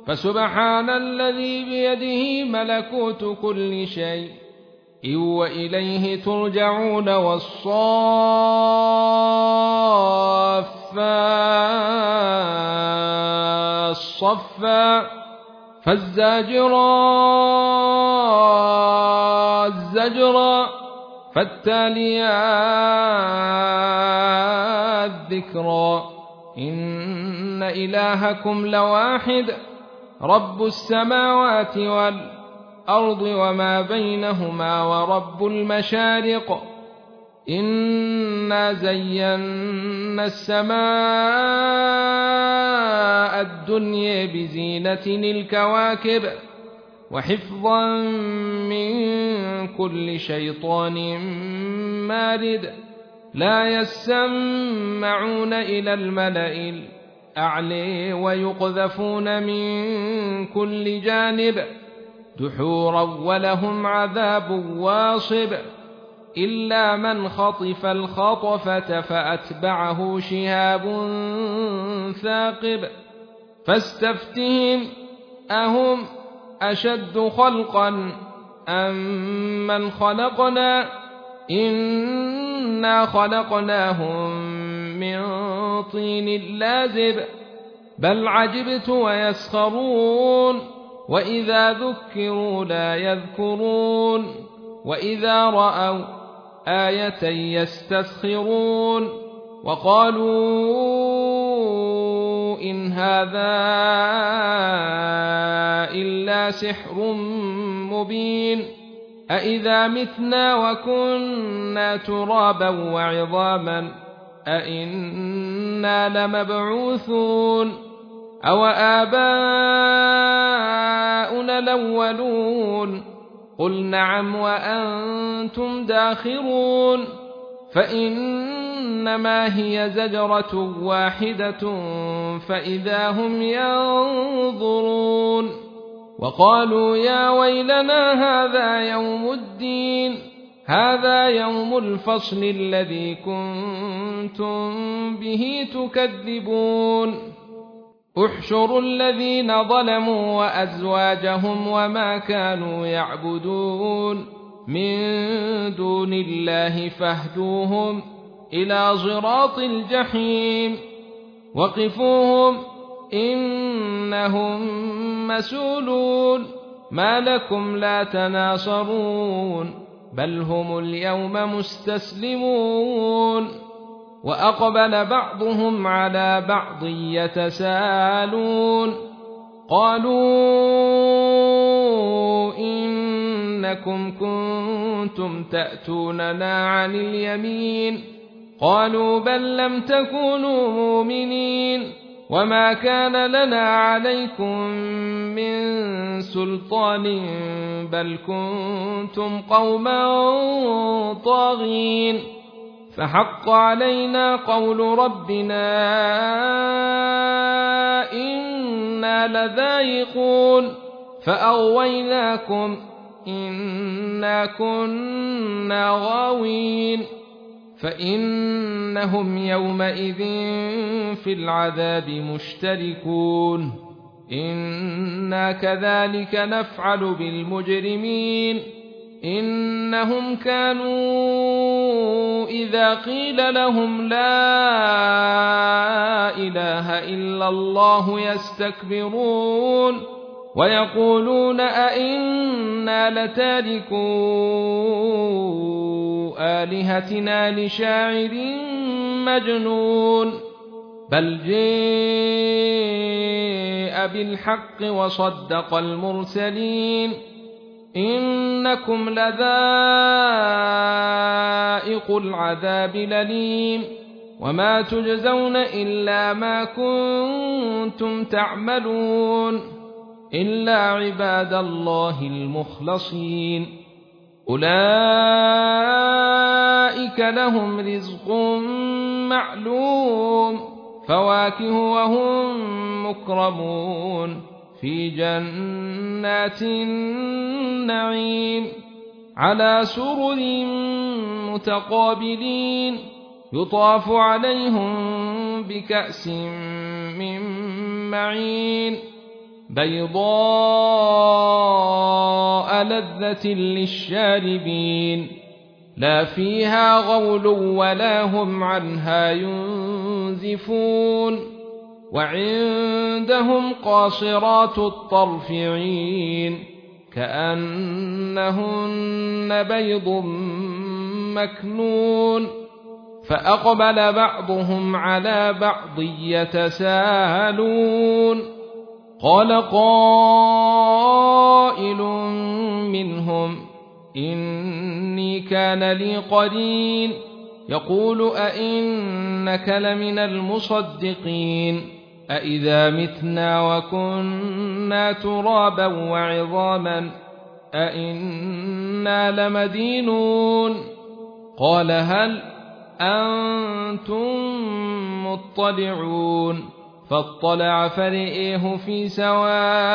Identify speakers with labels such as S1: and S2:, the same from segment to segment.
S1: فسبحان الذي بيده ملكوت كل شيء وإليه ترجعون والصافات صفا فالزاجرات زجرا فالتاليات ذكرا إن إلهكم لواحد رب السماوات والأرض وما بينهما ورب المشارق إنا زينا السماء الدنيا بزينة الكواكب وحفظا من كل شيطان مارد لا يسمعون إلى الملأ الأعلى ويقذفون من كل جانب دحورا ولهم عذاب واصب إلا من خطف الخطفة فأتبعه شهاب ثاقب فاستفتهم أهم أشد خلقا أم من خلقنا إنا خلقناهم من طين لازب بل عجبت ويسخرون وإذا ذكروا لا يذكرون وإذا رأوا آية يستسخرون وقالوا إن هذا إلا سحر مبين أإذا متنا وكنا ترابا وعظاما أإنا لمبعوثون أو آباؤنا الأولون قل نعم وأنتم داخرون فإنما هي زجرة واحدة فإذا هم ينظرون وقالوا يا ويلنا هذا يوم الدين هذا يوم الفصل الذي كنتم به تكذبون احشروا الذين ظلموا وأزواجهم وما كانوا يعبدون من دون الله فاهدوهم إلى صراط الجحيم وقفوهم إنهم مسؤولون ما لكم لا تناصرون بل هم اليوم مستسلمون وأقبل بعضهم على بعض يتساءلون قالوا إنكم كنتم تأتوننا عن اليمين قالوا بل لم تكونوا مؤمنين وما كان لنا عليكم من سلطان بل كنتم قوما طاغين فحق علينا قول ربنا إنا لذائقون فأغويناكم إنا كنا غاوين فإنهم يومئذ في العذاب مشتركون إنا كذلك نفعل بالمجرمين إنهم كانوا إذا قيل لهم لا إله إلا الله يستكبرون ويقولون أئنا لتاركو آلهتنا لشاعر مجنون بل جاء بالحق وصدق المرسلين إنكم لذائق العذاب الأليم وما تجزون إلا ما كنتم تعملون إلا عباد الله المخلصين أولئك لهم رزق معلوم فواكه وهم مكرمون في جنات النعيم على سرر متقابلين يطاف عليهم بكأس من معين بيضاء لذة للشاربين لا فيها غول ولا هم عنها ينزفون وعندهم قاصرات الطرف عين كأنهن بيض مكنون فأقبل بعضهم على بعض يتساءلون قال قائل منهم إني كان لي قرين يقول أئنك لمن المصدقين أئذا متنا وكنا ترابا وعظاما أئنا لمدينون قال هل أنتم مطلعون فاطلع فرئيه في سواء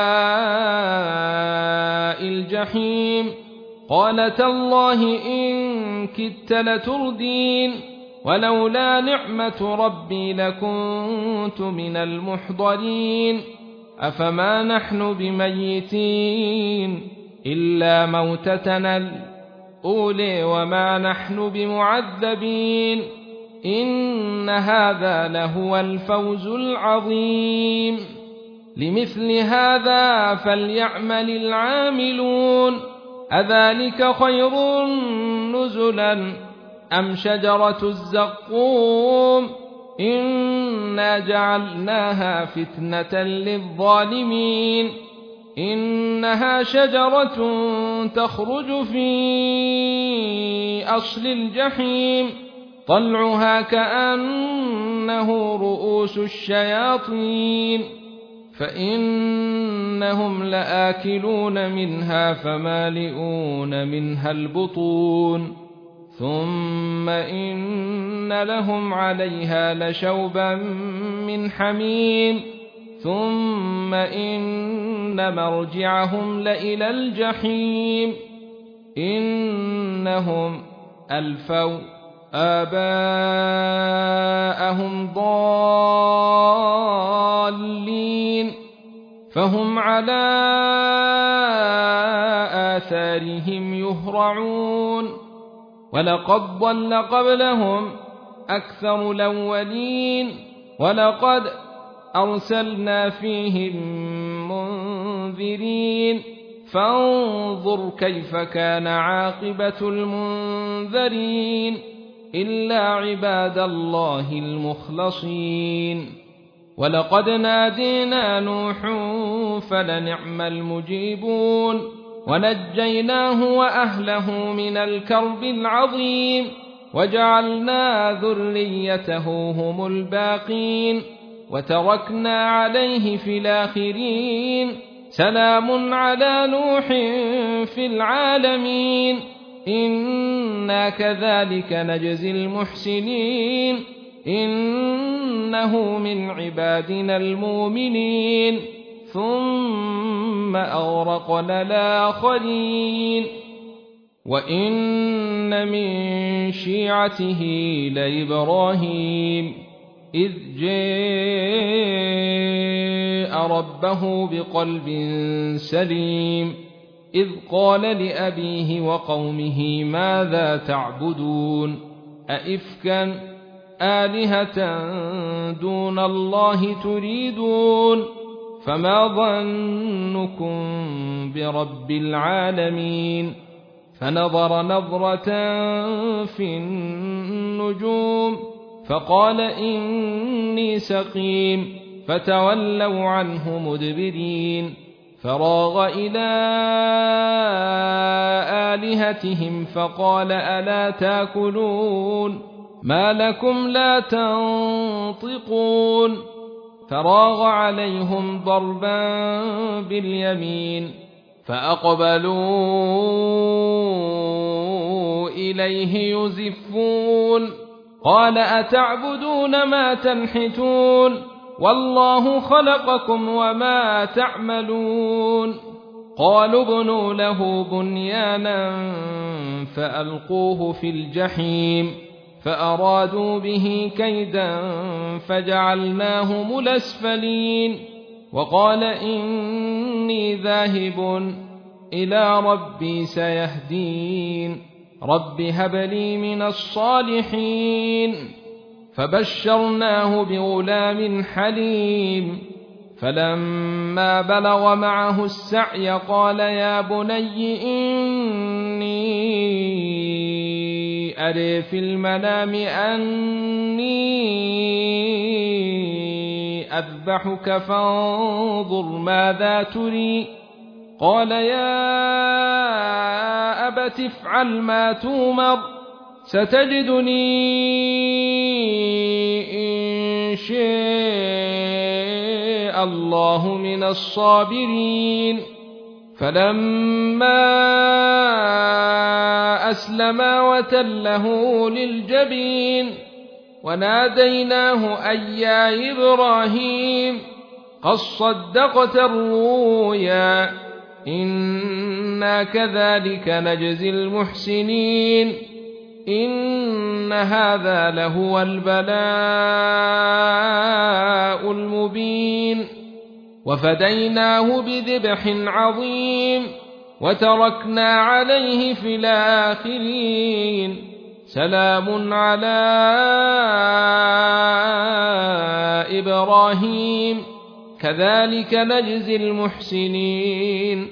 S1: الجحيم قال تالله إن كدت لتردين ولولا نعمة ربي لكنت من المحضرين أفما نحن بميتين إلا موتتنا الأولى وما نحن بمعذبين إن هذا لهو الفوز العظيم لمثل هذا فليعمل العاملون أذلك خير نزلا أم شجرة الزقوم إنا جعلناها فتنة للظالمين إنها شجرة تخرج في أصل الجحيم طلعها كأنه رؤوس الشياطين فإنهم لآكلون منها فمالئون منها البطون ثم إن لهم عليها لشوبا من حميم ثم إن مرجعهم لإلى الجحيم إنهم ألفوا آباءهم ضالين فهم على آثارهم يهرعون ولقد ضل قبلهم أكثر الأولين ولقد أرسلنا فيهم منذرين فانظر كيف كان عاقبة المنذرين إلا عباد الله المخلصين ولقد نادينا نوح فلنعم المجيبون ونجيناه وأهله من الكرب العظيم وجعلنا ذريته هم الباقين وتركنا عليه في الآخرين سلام على نوح في العالمين إنا كذلك نجزي المحسنين إنه من عبادنا المؤمنين ثم أغرقنا الآخرين وإن من شيعته لإبراهيم إذ جاء ربه بقلب سليم إذ قال لأبيه وقومه ماذا تعبدون أئفكا آلهة دون الله تريدون فما ظنكم برب العالمين فنظر نظرة في النجوم فقال إني سقيم فتولوا عنه مدبرين فراغ إلى آلهتهم فقال ألا تاكلون ما لكم لا تنطقون فراغ عليهم ضربا باليمين فأقبلوا إليه يزفون قال أتعبدون ما تنحتون والله خلقكم وما تعملون قالوا ابنوا له بنيانا فألقوه في الجحيم فأرادوا به كيدا فجعلناهم الأسفلين وقال إني ذاهب إلى ربي سيهدين رب هب لي من الصالحين فبشرناه بغلام حليم فلما بلغ معه السعي قال يا بني إني أرى في المنام أني أذبحك فانظر ماذا تري قال يا أبت افعل ما تومر ستجدني إن شاء الله من الصابرين فلما أسلما وتله للجبين وناديناه أن يا إبراهيم قد صدقت الرؤيا إنا كذلك نجزي المحسنين إن هذا لهو البلاء المبين وفديناه بذبح عظيم وتركنا عليه في الآخرين سلام على إبراهيم كذلك نجزي المحسنين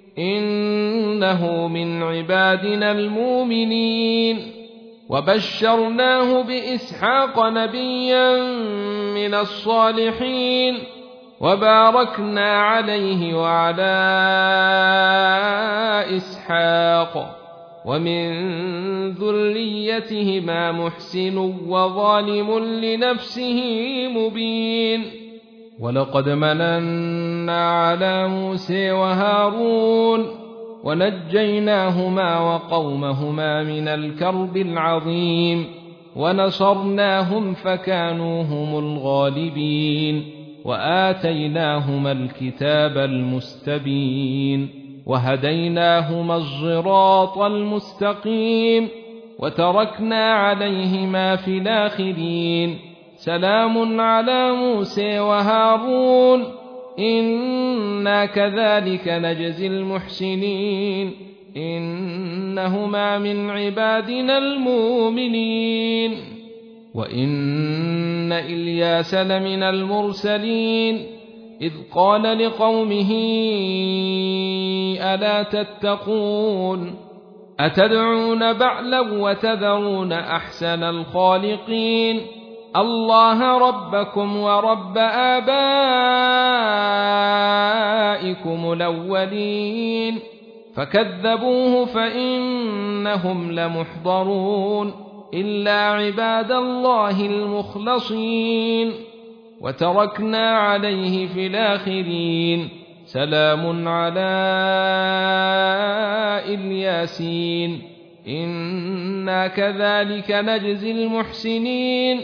S1: إنه من عبادنا المؤمنين وبشرناه بإسحاق نبيا من الصالحين وباركنا عليه وعلى إسحاق ومن ذريتهما محسن وظالم لنفسه مبين ولقد مننا على موسى وهارون ونجيناهما وقومهما من الكرب العظيم ونصرناهم فكانوا هم الغالبين وآتيناهما الكتاب المستبين وهديناهما الصراط المستقيم وتركنا عليهما في الآخرين سلام على موسى وهارون إنا كذلك نجزي المحسنين إنهما من عبادنا المؤمنين وإن إلياس لمن المرسلين إذ قال لقومه ألا تتقون أتدعون بعلا وتذرون أحسن الخالقين الله ربكم ورب آبائكم الأولين فكذبوه فإنهم لمحضرون إلا عباد الله المخلصين وتركنا عليه في الآخرين سلام على الياسين إنا كذلك نجزي المحسنين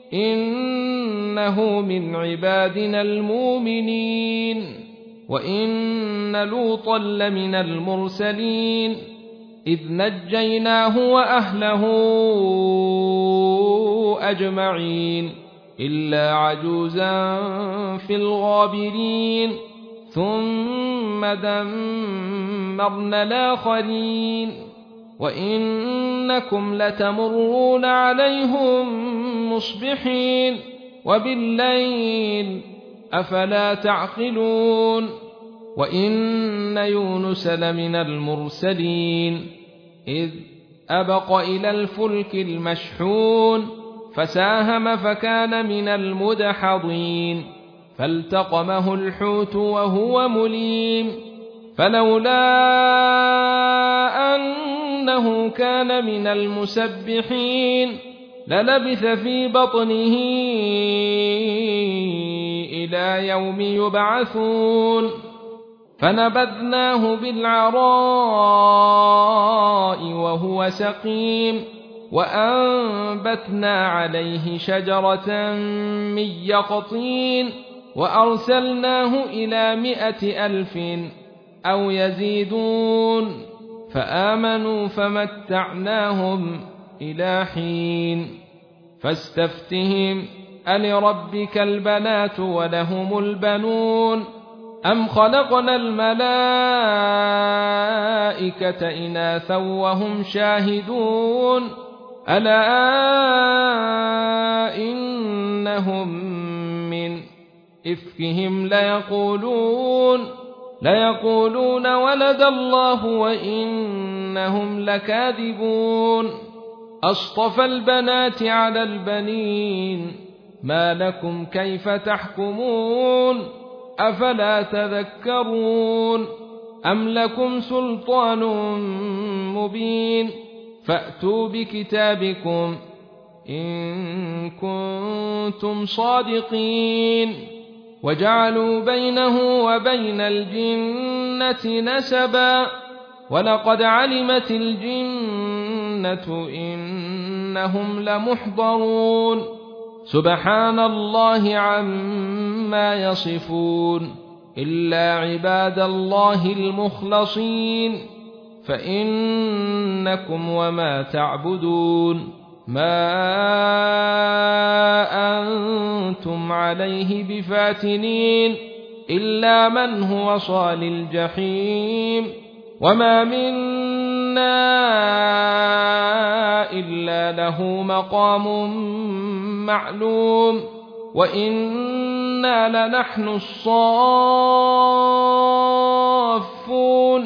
S1: إنه من عبادنا المؤمنين وإن لوطا لمن المرسلين إذ نجيناه وأهله أجمعين إلا عجوزا في الغابرين ثم دمرنا الآخرين وإنكم لتمرون عليهم مصبحين وبالليل أفلا تعقلون وإن يونس لمن المرسلين إذ أبق إلى الفلك المشحون فساهم فكان من المدحضين فالتقمه الحوت وهو مليم فلولا أنه كان من المسبحين للبث في بطنه إلى يوم يبعثون فنبذناه بالعراء وهو سقيم وأنبتنا عليه شجرة من يقطين وأرسلناه إلى 100,000 أو يزيدون فآمنوا فمتعناهم إلى حين فاستفتهم ألربك البنات ولهم البنون أم خلقنا الملائكة إناثا وهم شاهدون ألا إنهم من إفكهم ليقولون ولد الله وإنهم لكاذبون أصطفى البنات على البنين ما لكم كيف تحكمون أفلا تذكرون أم لكم سلطان مبين فأتوا بكتابكم إن كنتم صادقين وجعلوا بينه وبين الجنة نسبا ولقد علمت الجنة إنهم لمحضرون سبحان الله عما يصفون إلا عباد الله المخلصين فإنكم وما تعبدون ما أنتم عليه بفاتنين إلا من هو صال الجحيم وما منا إلا له مقام معلوم وإنا لنحن الصافون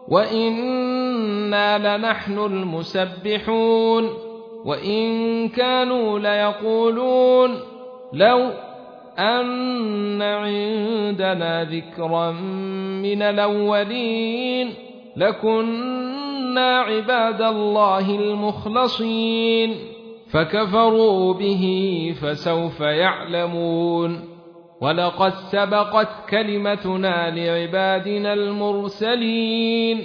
S1: وإنا لنحن المسبحون وإن كانوا ليقولون لو أن عندنا ذكرا من الأولين لكنا عباد الله المخلصين فكفروا به فسوف يعلمون ولقد سبقت كلمتنا لعبادنا المرسلين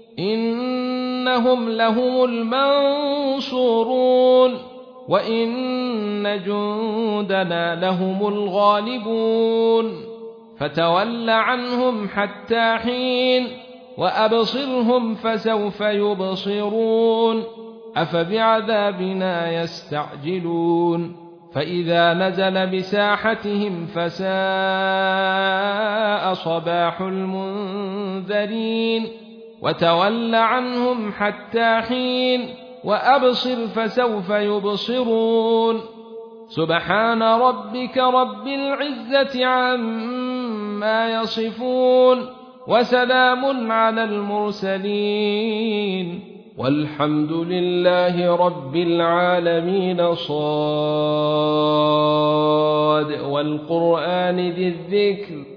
S1: إنهم لهم المنصورون وإن جندنا لهم الغالبون فتول عنهم حتى حين وأبصرهم فسوف يبصرون أفبعذابنا يستعجلون فإذا نزل بساحتهم فساء صباح المنذرين وتول عنهم حتى حين وأبصر فسوف يبصرون سبحان ربك رب العزة عما يصفون وسلام على المرسلين والحمد لله رب العالمين صاد والقرآن ذي الذكر